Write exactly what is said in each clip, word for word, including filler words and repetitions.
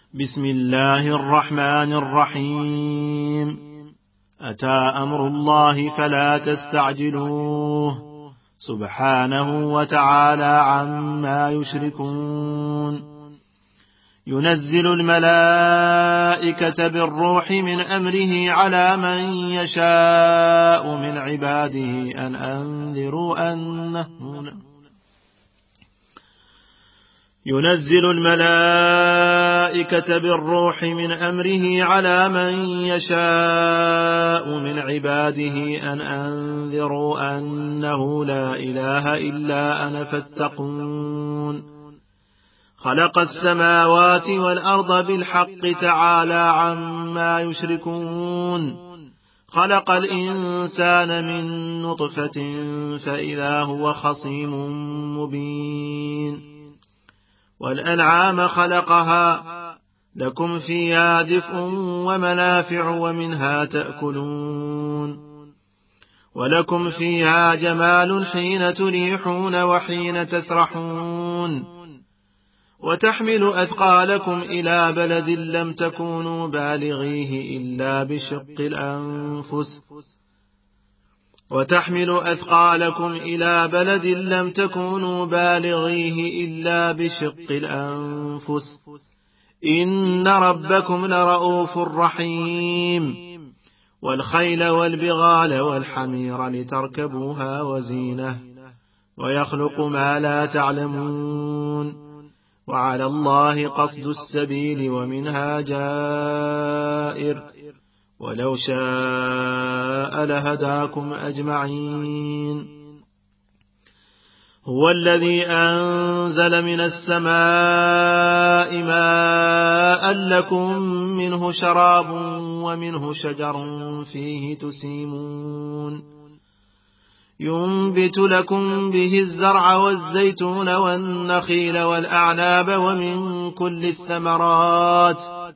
بسم الله الرحمن الرحيم. أتى أمر الله فلا تستعجلوه سبحانه وتعالى عما يشركون. ينزل الملائكة بالروح من أمره على من يشاء من عباده أن أنذروا أنه ينزل الملائكة بالروح من أمره على من يشاء من عباده أن أنذروا أنه لا إله إلا أنا فاتقون. خلق السماوات والأرض بالحق تعالى عما يشركون. خلق الإنسان من نطفة فإذا هو خصيم مبين. والأنعام خلقها لكم فيها دفء ومنافع ومنها تأكلون. ولكم فيها جمال حين تريحون وحين تسرحون. وتحمل أثقالكم إلى بلد لم تكونوا بالغيه إلا بشق الأنفس وتحمل أثقالكم إلى بلد لم تكونوا بالغيه إلا بشق الأنفس إن ربكم لرؤوف رحيم. والخيل والبغال والحمير لتركبوها وزينة ويخلق ما لا تعلمون. وعلى الله قصد السبيل ومنها جائر ولو شاء لهداكم أجمعين. هو الذي أنزل من السماء ماء لكم منه شراب ومنه شجر فيه تسيمون. ينبت لكم به الزرع والزيتون والنخيل والأعناب ومن كل الثمرات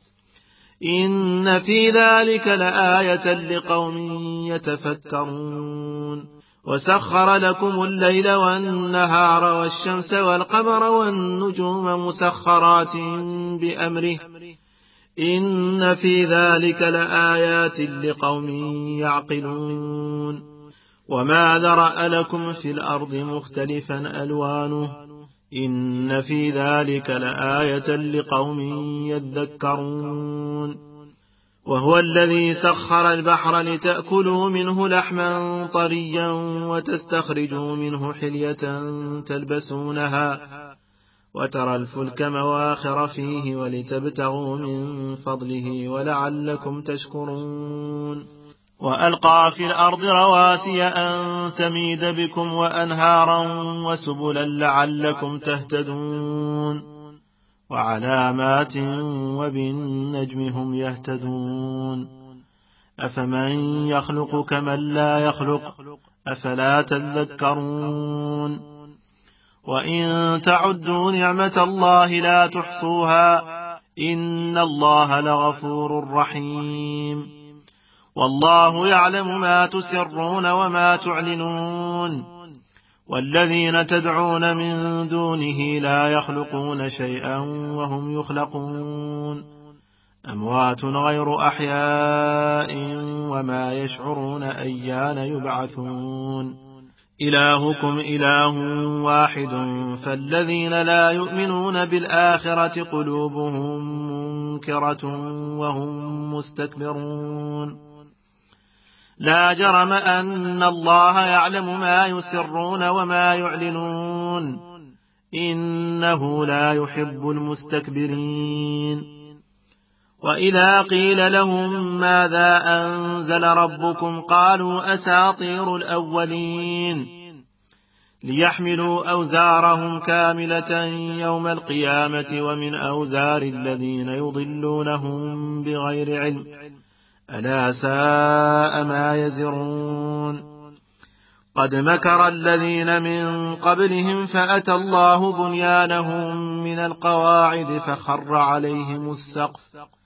إن في ذلك لآية لقوم يتفكرون. وسخر لكم الليل والنهار والشمس والقمر والنجوم مسخرات بأمره إن في ذلك لآيات لقوم يعقلون. وما ذرأ لكم في الأرض مختلفا ألوانه إن في ذلك لآية لقوم يذكرون. وهو الذي سخر البحر لتأكلوا منه لحما طريا وتستخرجوا منه حلية تلبسونها وترى الفلك مواخر فيه ولتبتغوا من فضله ولعلكم تشكرون. وألقى في الأرض رواسي أن تميد بكم وأنهارا وسبلا لعلكم تهتدون. وعلامات وبالنجم هم يهتدون. أفمن يخلق كمن لا يخلق أفلا تذكرون. وإن تعدوا نعمة الله لا تحصوها إن الله لغفور رحيم. والله يعلم ما تسرون وما تعلنون. والذين تدعون من دونه لا يخلقون شيئا وهم يخلقون. أموات غير أحياء وما يشعرون أيان يبعثون. إلهكم إله واحد فالذين لا يؤمنون بالآخرة قلوبهم منكرة وهم مستكبرون. لا جرم أن الله يعلم ما يسرون وما يعلنون إنه لا يحب المستكبرين. وإذا قيل لهم ماذا أنزل ربكم قالوا أساطير الأولين ليحملوا أوزارهم كاملة يوم القيامة ومن أوزار الذين يضلونهم بغير علم ألا ساء ما يزرون. قد مكر الذين من قبلهم فأتى الله بنيانهم من القواعد فخر عليهم السقف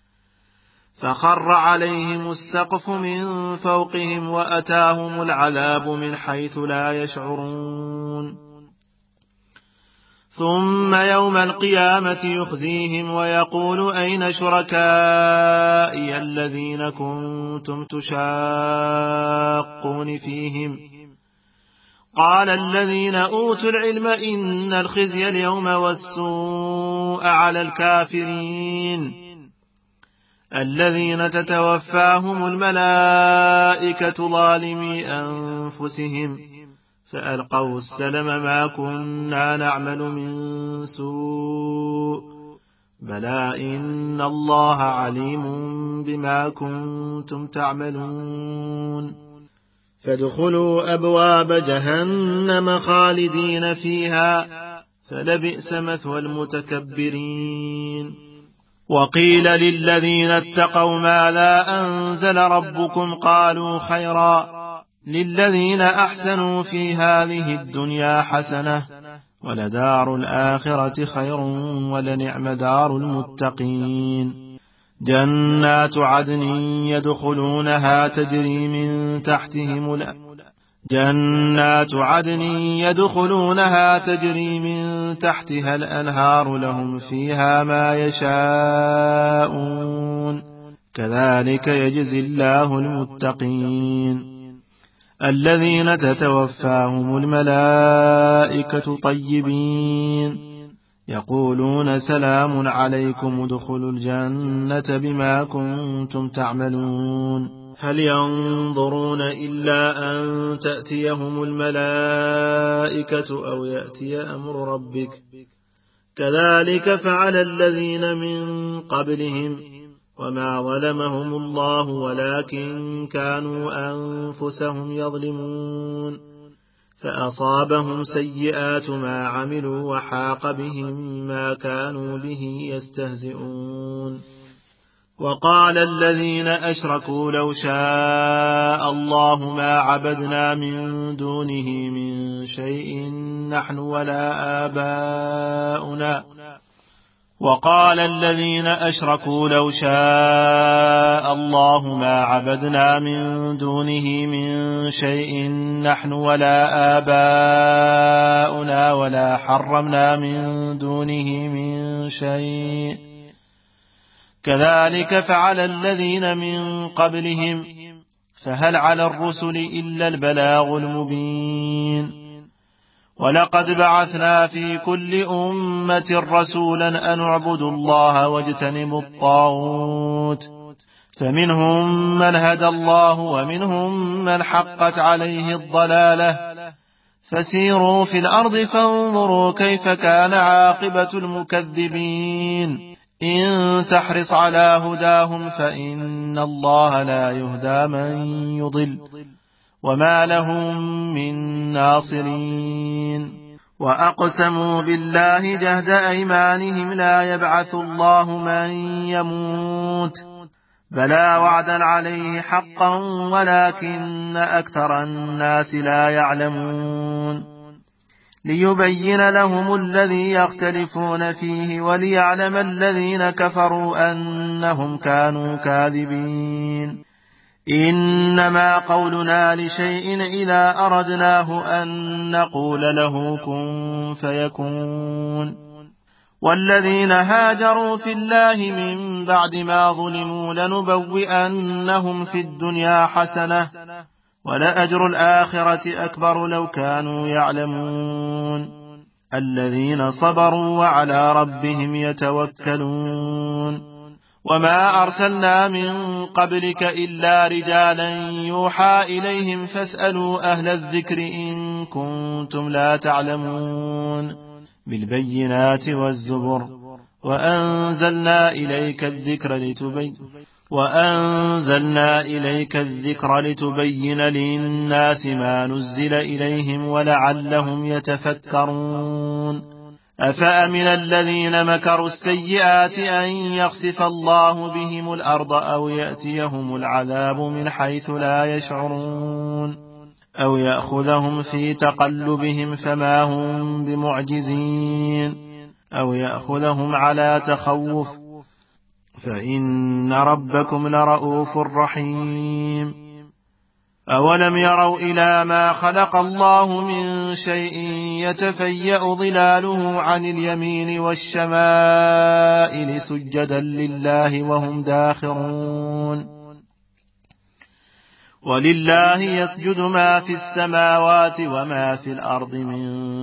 فخر عليهم السقف من فوقهم وأتاهم العذاب من حيث لا يشعرون. ثم يوم القيامة يخزيهم ويقول أين شركائي الذين كنتم تشاقون فيهم قال الذين أوتوا العلم إن الخزي اليوم والسوء على الكافرين الذين تتوفاهم الملائكة ظالمي أنفسهم فألقوا السلم ما كنا نعمل من سوء بلى إن الله عليم بما كنتم تعملون فادخلوا أبواب جهنم خالدين فيها فلبئس مثوى المتكبرين وقيل للذين اتقوا ماذا أنزل ربكم قالوا خيرا للذين أحسنوا في هذه الدنيا حسنة ولدار الآخرة خير ولنعم دار المتقين جنات عدن يدخلونها تجري من تحتهم ال... جنات عدن يدخلونها تجري من تحتها الأنهار لهم فيها ما يشاءون كذلك يجزي الله المتقين الذين تتوفاهم الملائكة طيبين يقولون سلام عليكم ادخلوا الجنة بما كنتم تعملون هل ينظرون إلا أن تأتيهم الملائكة أو يأتي أمر ربك كذلك فعل الذين من قبلهم وما ظلمهم الله ولكن كانوا أنفسهم يظلمون فأصابهم سيئات ما عملوا وحاق بهم ما كانوا به يستهزئون وقال الذين أشركوا لو شاء الله ما عبدنا من دونه من شيء نحن ولا آباؤنا وقال الذين أشركوا لو شاء الله ما عبدنا من دونه من شيء نحن ولا آباؤنا ولا حرمنا من دونه من شيء كذلك فعل الذين من قبلهم فهل على الرسل إلا البلاغ المبين ولقد بعثنا في كل أمة رسولا أن اعبدوا الله واجتنبوا الطاغوت فمنهم من هدى الله ومنهم من حقت عليه الضلالة فسيروا في الأرض فانظروا كيف كان عاقبة المكذبين إن تحرص على هداهم فإن الله لا يهدى من يضل وما لهم من ناصرين وأقسموا بالله جهد أيمانهم لا يبعث الله من يموت بلى وعدا عليه حقا ولكن أكثر الناس لا يعلمون ليبين لهم الذي يختلفون فيه وليعلم الذين كفروا أنهم كانوا كاذبين إنما قولنا لشيء إذا أردناه أن نقول له كن فيكون والذين هاجروا في الله من بعد ما ظلموا لنبوئنهم في الدنيا حسنة ولأجر الآخرة أكبر لو كانوا يعلمون الذين صبروا وعلى ربهم يتوكلون وما أرسلنا من قبلك إلا رجالا يوحى إليهم فاسألوا أهل الذكر إن كنتم لا تعلمون بالبينات والزبر وأنزلنا إليك الذكر لتبين وأنزلنا إليك الذكر لتبين للناس ما نزل إليهم ولعلهم يتفكرون أفأمن الذين مكروا السيئات أن يخسف الله بهم الأرض أو يأتيهم العذاب من حيث لا يشعرون أو يأخذهم في تقلبهم فما هم بمعجزين أو يأخذهم على تخوف فإن ربكم لرؤوف رحيم أولم يروا إلى ما خلق الله من شيء يتفيأ ظلاله عن اليمين والشمائل سجدا لله وهم داخرون ولله يسجد ما في السماوات وما في الأرض من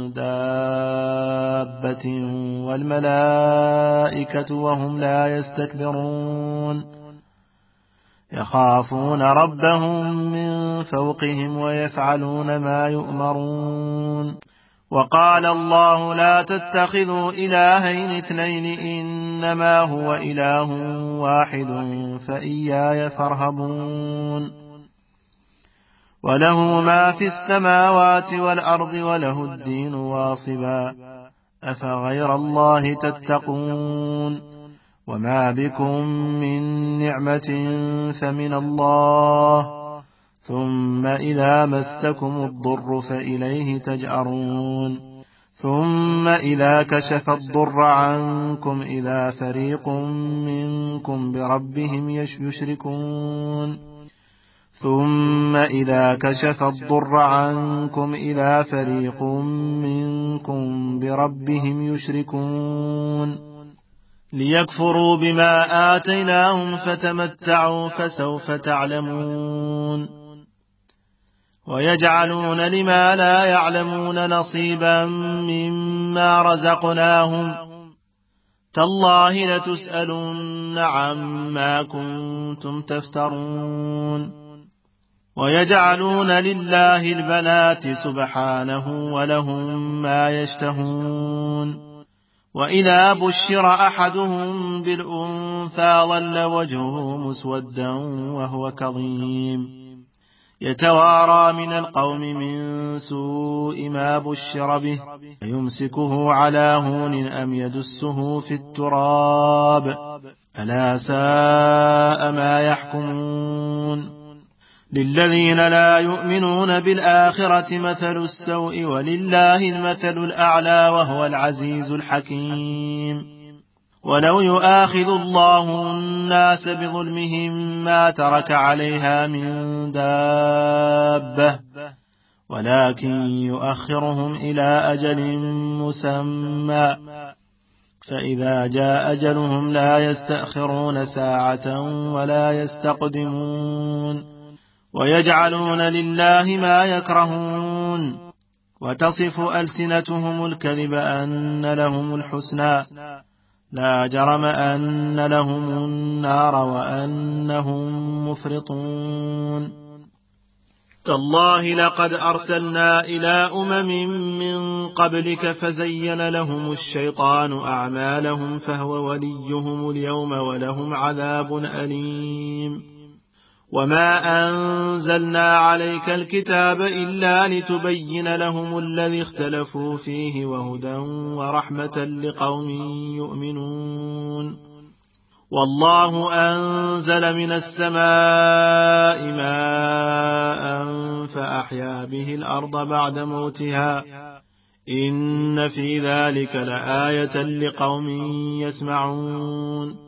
دابة والملائكة وهم لا يستكبرون يخافون ربهم من فوقهم ويفعلون ما يؤمرون وقال الله لا تتخذوا إلهين اثنين إنما هو إله واحد فإياي فارهبون وله ما في السماوات والأرض وله الدين واصبا أفغير الله تتقون وما بكم من نعمة فمن الله ثم إذا مسكم الضر فإليه تجأرون ثم إذا كشف الضر عنكم إذا فريق منكم بربهم يشركون ثم إذا كشف الضر عنكم إذا فريق منكم بربهم يشركون ليكفروا بما آتيناهم فتمتعوا فسوف تعلمون ويجعلون لما لا يعلمون نصيبا مما رزقناهم تالله لتسألن عما كنتم تفترون ويجعلون لله البنات سبحانه ولهم ما يشتهون وإذا بشر أحدهم بالأنثى ظل وجهه مسودا وهو كظيم يتوارى من القوم من سوء ما بشر به أيمسكه على هون أم يدسه في التراب ألا ساء ما يحكمون للذين لا يؤمنون بالآخرة مثل السوء ولله المثل الأعلى وهو العزيز الحكيم ولو يؤاخذ الله الناس بظلمهم ما ترك عليها من دابة ولكن يؤخرهم إلى أجل مسمى فإذا جاء أجلهم لا يستأخرون ساعة ولا يستقدمون ويجعلون لله ما يكرهون وتصف ألسنتهم الكذب أن لهم الحسنى لا جرم أن لهم النار وأنهم مفرطون تالله لقد أرسلنا إلى أمم من قبلك فزين لهم الشيطان أعمالهم فهو وليهم اليوم ولهم عذاب أليم وما أنزلنا عليك الكتاب إلا لتبين لهم الذي اختلفوا فيه وهدى ورحمة لقوم يؤمنون والله أنزل من السماء ماء فأحيا به الأرض بعد موتها إن في ذلك لآية لقوم يسمعون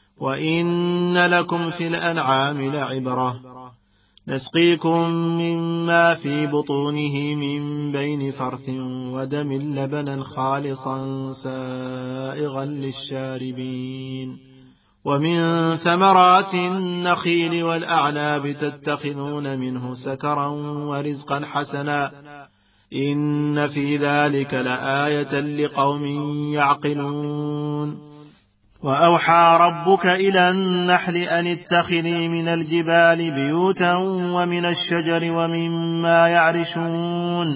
وإن لكم في الأنعام لعبرة نسقيكم مما في بطونه من بين فرث ودم لبنا خالصا سائغا للشاربين ومن ثمرات النخيل والأعناب تتخذون منه سكرا ورزقا حسنا إن في ذلك لآية لقوم يعقلون وأوحى ربك إلى النحل أن اتخذي من الجبال بيوتا ومن الشجر ومما يعرشون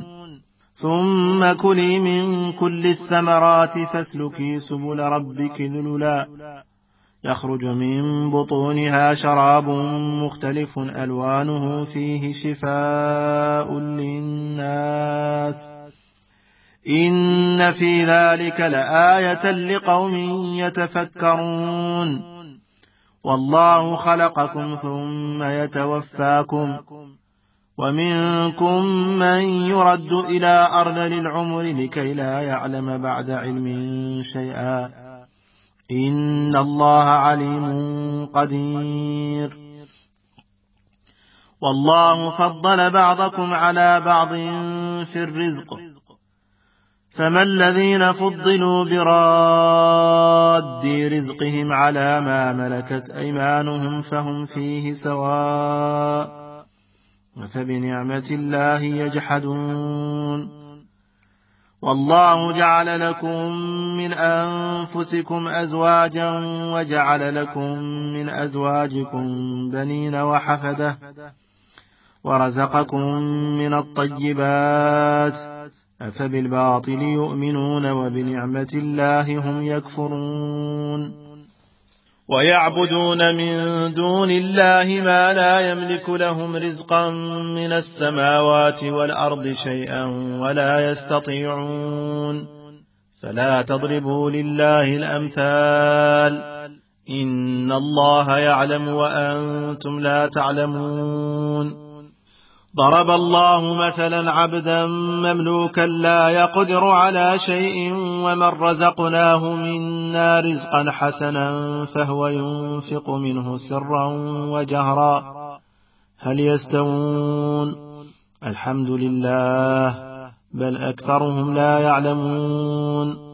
ثم كلي من كل الثمرات فاسلكي سبل ربك ذللا يخرج من بطونها شراب مختلف ألوانه فيه شفاء للناس إن في ذلك لآية لقوم يتفكرون والله خلقكم ثم يتوفاكم ومنكم من يرد إلى أرذل العمر لكي لا يعلم بعد علم شيئا إن الله عليم قدير والله فضل بعضكم على بعض في الرزق، فما الذين فضلوا براد رزقهم على ما ملكت أيمانهم فهم فيه سواء، فبنعمة الله يجحدون. والله جعل لكم من أنفسكم أزواجا وجعل لكم من أزواجكم بنين وحفدة ورزقكم من الطيبات، أفبالباطل يؤمنون وبنعمة الله هم يكفرون. ويعبدون من دون الله ما لا يملك لهم رزقا من السماوات والأرض شيئا ولا يستطيعون، فلا تضربوا لله الأمثال، إن الله يعلم وأنتم لا تعلمون. ضرب الله مثلا عبدا مملوكا لا يقدر على شيء ومن رزقناه منا رزقا حسنا فهو ينفق منه سرا وجهرا هل يستوون؟ الحمد لله بل أكثرهم لا يعلمون.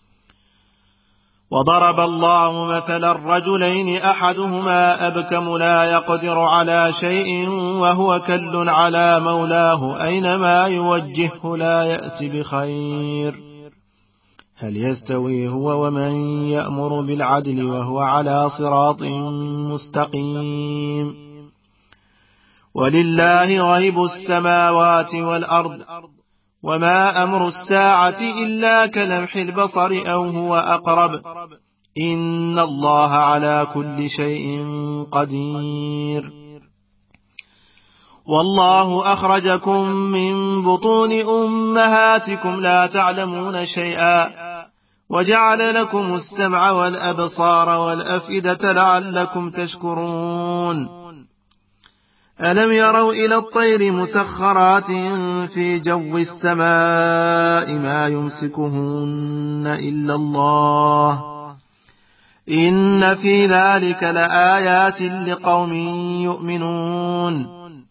وضرب الله مثلا رجلين أحدهما أبكم لا يقدر على شيء وهو كل على مولاه أينما يوجهه لا يأتي بخير هل يستوي هو ومن يأمر بالعدل وهو على صراط مستقيم. ولله غيب السماوات والأرض وما أمر الساعة إلا كلمح البصر أو هو أقرب إن الله على كل شيء قدير. والله أخرجكم من بطون أمهاتكم لا تعلمون شيئا وجعل لكم السمع والأبصار والأفئدة لعلكم تشكرون. ألم يروا إلى الطير مسخرات في جو السماء ما يمسكهن إلا الله إن في ذلك لآيات لقوم يؤمنون.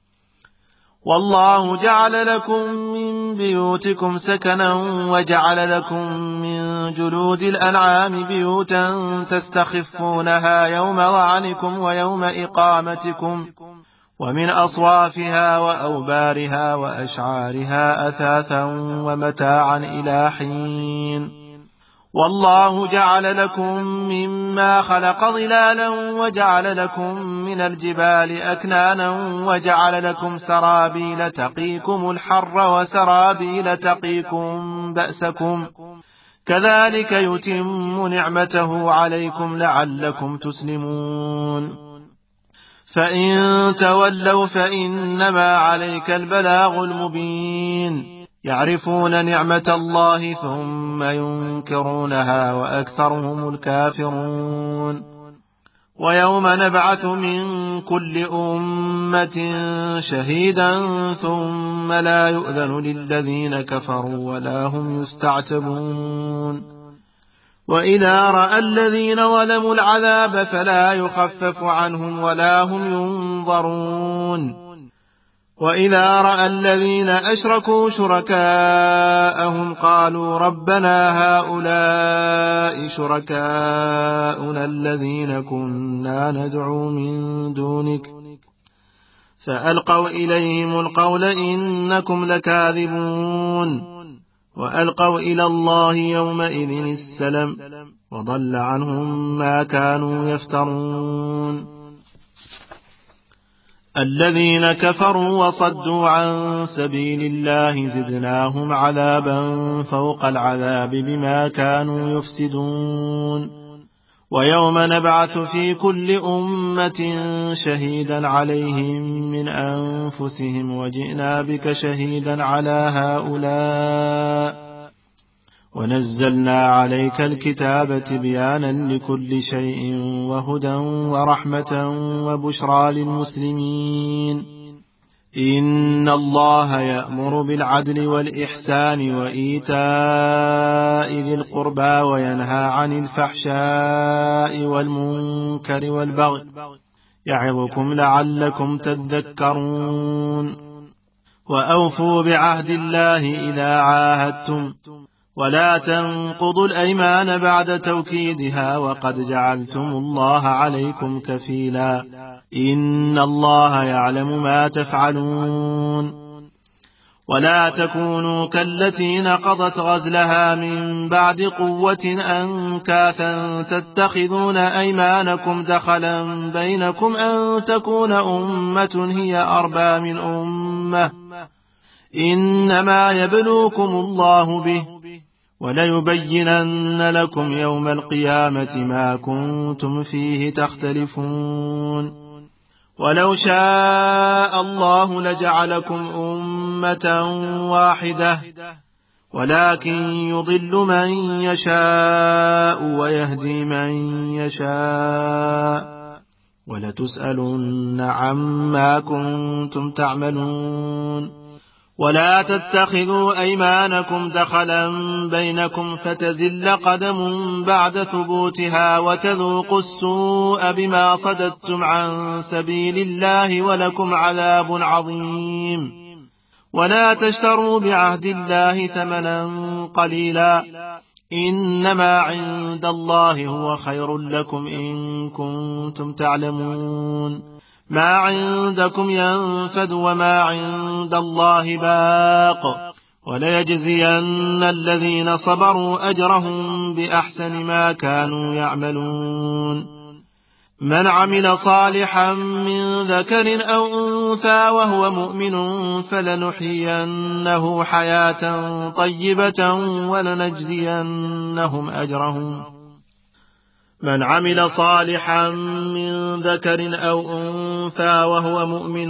والله جعل لكم من بيوتكم سكنا وجعل لكم من جلود الأنعام بيوتا تستخفونها يوم ظعنكم ويوم إقامتكم ومن أصوافها وأوبارها وأشعارها أثاثا ومتاعا إلى حين. والله جعل لكم مما خلق ظلالا وجعل لكم من الجبال أكنانا وجعل لكم سرابيل تقيكم الحر وسرابيل تقيكم بأسكم كذلك يتم نعمته عليكم لعلكم تسلمون. فإن تولوا فإنما عليك البلاغ المبين يعرفون نعمة الله ثم ينكرونها وأكثرهم الكافرون. ويوم نبعث من كل أمة شهيدا ثم لا يؤذن للذين كفروا ولا هم يستعتبون. وإذا رأى الذين ظلموا العذاب فلا يخفف عنهم ولا هم ينظرون. وإذا رأى الذين أشركوا شركاءهم قالوا ربنا هؤلاء شركاؤنا الذين كنا ندعو من دونك فألقوا إليهم القول إنكم لكاذبون. وألقوا إلى الله يومئذ السلم وضل عنهم ما كانوا يفترون. الذين كفروا وصدوا عن سبيل الله زدناهم عذابا فوق العذاب بما كانوا يفسدون. ويوم نبعث في كل أمة شهيدا عليهم من أنفسهم وجئنا بك شهيدا على هؤلاء ونزلنا عليك الكتاب تبيانا لكل شيء وهدى ورحمة وبشرى للمسلمين. إن الله يأمر بالعدل والإحسان وإيتاء ذي القربى وينهى عن الفحشاء والمنكر والبغي يعظكم لعلكم تذكرون. وأوفوا بعهد الله إذا عاهدتم ولا تنقضوا الأيمان بعد توكيدها وقد جعلتم الله عليكم كفيلا إن الله يعلم ما تفعلون. ولا تكونوا كالتي نقضت غزلها من بعد قوة أنكاثا تتخذون أيمانكم دخلا بينكم أن تكون أمة هي أربى من أمة إنما يبلوكم الله به وليبينن لكم يوم القيامة ما كنتم فيه تختلفون. ولو شاء الله لجعلكم أمة واحدة ولكن يضل من يشاء ويهدي من يشاء ولتسألن عما كنتم تعملون. ولا تتخذوا أيمانكم دخلا بينكم فتزل قدم بعد ثبوتها وتذوقوا السوء بما صددتم عن سبيل الله ولكم عذاب عظيم. ولا تشتروا بعهد الله ثمنا قليلا إنما عند الله هو خير لكم إن كنتم تعلمون. ما عندكم ينفد وما عند الله باق وليجزين الذين صبروا أجرهم بأحسن ما كانوا يعملون. من عمل صالحا من ذكر أو أنثى وهو مؤمن فلنحيينه حياة طيبة ولنجزينهم أجرهم من عمل صالحا من ذكر أو أنثى وهو مؤمن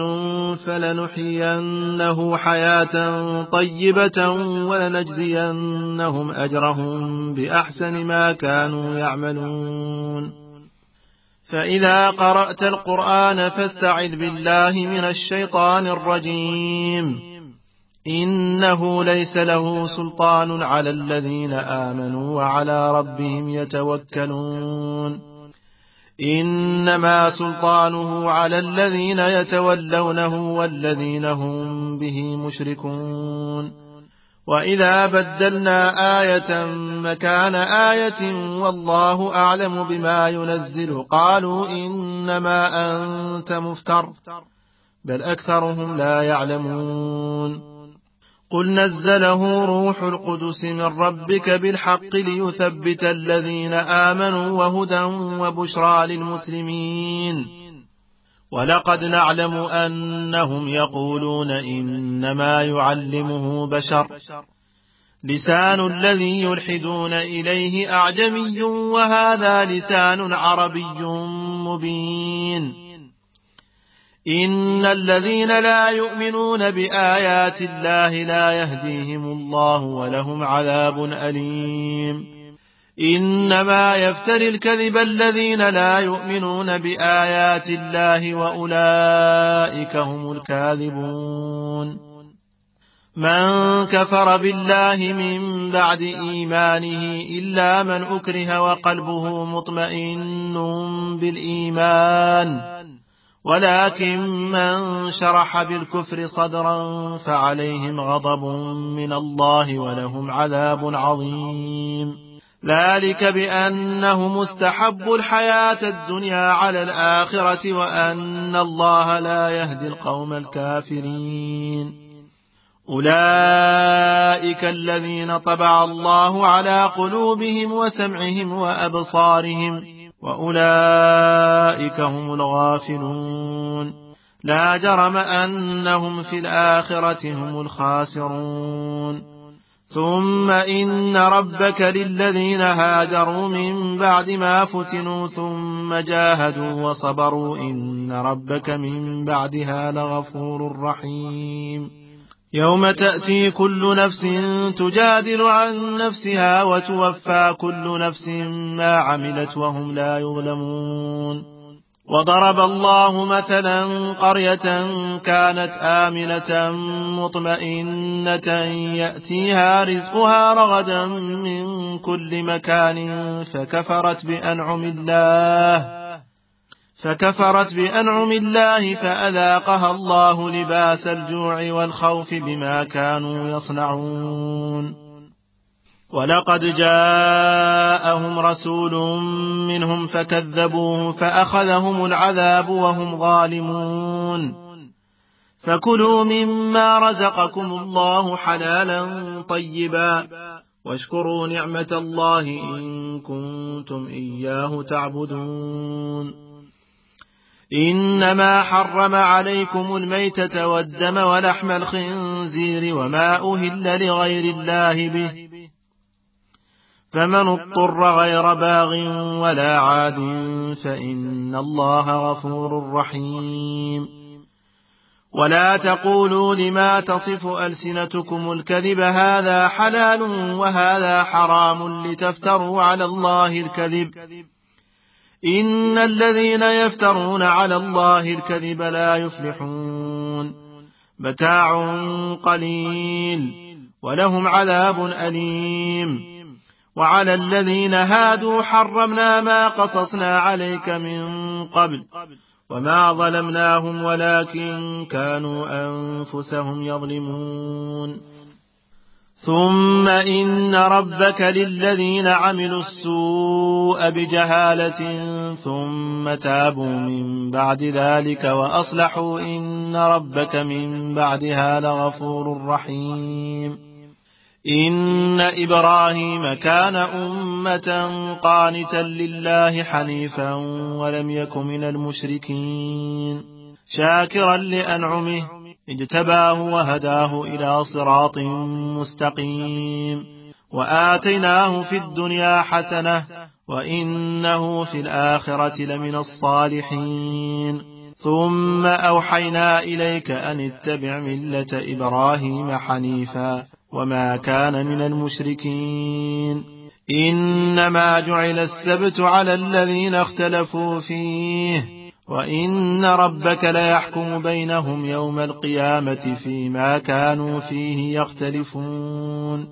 فلنحيينه حياة طيبة ولنجزينهم أجرهم بأحسن ما كانوا يعملون. فإذا قرأت القرآن فاستعذ بالله من الشيطان الرجيم إنه ليس له سلطان على الذين آمنوا وعلى ربهم يتوكلون. إنما سلطانه على الذين يتولونه والذين هم به مشركون. وإذا بدلنا آية مكان آية والله أعلم بما ينزل قالوا إنما أنت مفتر بل أكثرهم لا يعلمون. قل نزله روح القدس من ربك بالحق ليثبت الذين آمنوا وهدى وبشرى للمسلمين. ولقد نعلم أنهم يقولون إنما يعلمه بشر لسان الذي يلحدون إليه أعجمي وهذا لسان عربي مبين. إن الذين لا يؤمنون بآيات الله لا يهديهم الله ولهم عذاب أليم. إنما يفتري الكذب الذين لا يؤمنون بآيات الله وأولئك هم الكاذبون. من كفر بالله من بعد إيمانه إلا من أكره وقلبه مطمئن بالإيمان ولكن من شرح بالكفر صدرا فعليهم غضب من الله ولهم عذاب عظيم. ذلك بأنه مستحب الحياة الدنيا على الآخرة وأن الله لا يهدي القوم الكافرين. أولئك الذين طبع الله على قلوبهم وسمعهم وأبصارهم وأولئك هم الغافلون. لا جرم أنهم في الآخرة هم الخاسرون. ثم إن ربك للذين هاجروا من بعد ما فتنوا ثم جاهدوا وصبروا إن ربك من بعدها لغفور رحيم. يوم تأتي كل نفس تجادل عن نفسها وتوفى كل نفس ما عملت وهم لا يظلمون. وضرب الله مثلا قرية كانت آمنة مطمئنة يأتيها رزقها رغدا من كل مكان فكفرت بأنعم الله فكفرت بأنعم الله فأذاقها الله لباس الجوع والخوف بما كانوا يصنعون. ولقد جاءهم رسول منهم فكذبوه فأخذهم العذاب وهم ظالمون. فكلوا مما رزقكم الله حلالا طيبا واشكروا نعمة الله إن كنتم إياه تعبدون. إنما حرم عليكم الميتة والدم ولحم الخنزير وما أهل لغير الله به، فمن اضطر غير باغ ولا عاد فإن الله غفور رحيم. ولا تقولوا لما تصف ألسنتكم الكذب هذا حلال وهذا حرام لتفتروا على الله الكذب، إن الذين يفترون على الله الكذب لا يفلحون. متاع قليل ولهم عذاب أليم. وعلى الذين هادوا حرمنا ما قصصنا عليك من قبل وما ظلمناهم ولكن كانوا أنفسهم يظلمون. ثم إن ربك للذين عملوا السوء بجهالة ثم تابوا من بعد ذلك وأصلحوا إن ربك من بعدها لغفور رحيم. إن إبراهيم كان أمة قانتا لله حنيفا ولم يك من المشركين، شاكرا لأنعمه اجتباه وهداه إلى صراط مستقيم. وآتيناه في الدنيا حسنة وإنه في الآخرة لمن الصالحين. ثم أوحينا إليك أن اتبع ملة إبراهيم حنيفا وما كان من المشركين. إنما جعل السبت على الذين اختلفوا فيه وإن ربك ليحكم بينهم يوم القيامة فيما كانوا فيه يختلفون.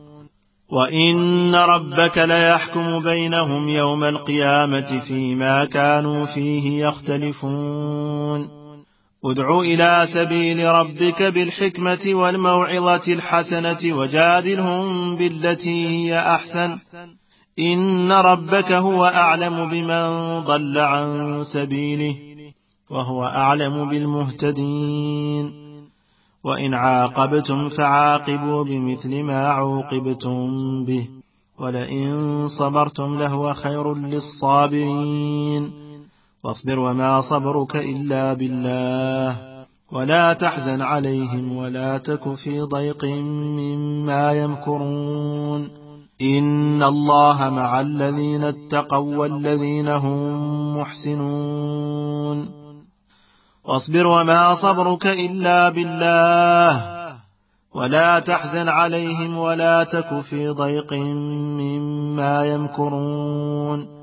وإن ربك ليحكم بينهم يوم القيامة فيما كانوا فيه يختلفون. ادع إلى سبيل ربك بالحكمة والموعظة الحسنة وجادلهم بالتي هي أحسن، إن ربك هو أعلم بمن ضل عن سبيله وهو أعلم بالمهتدين. وإن عاقبتم فعاقبوا بمثل ما عوقبتم به ولئن صبرتم لهو خير للصابرين. واصبر وما صبرك إلا بالله ولا تحزن عليهم ولا تك في ضيق مما يمكرون. إن الله مع الذين اتقوا والذين هم محسنون. واصبر وما صبرك إلا بالله ولا تحزن عليهم ولا تك في ضيق مما يمكرون.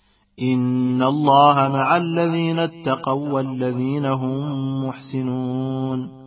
إن الله مع الذين اتقوا والذين هم محسنون.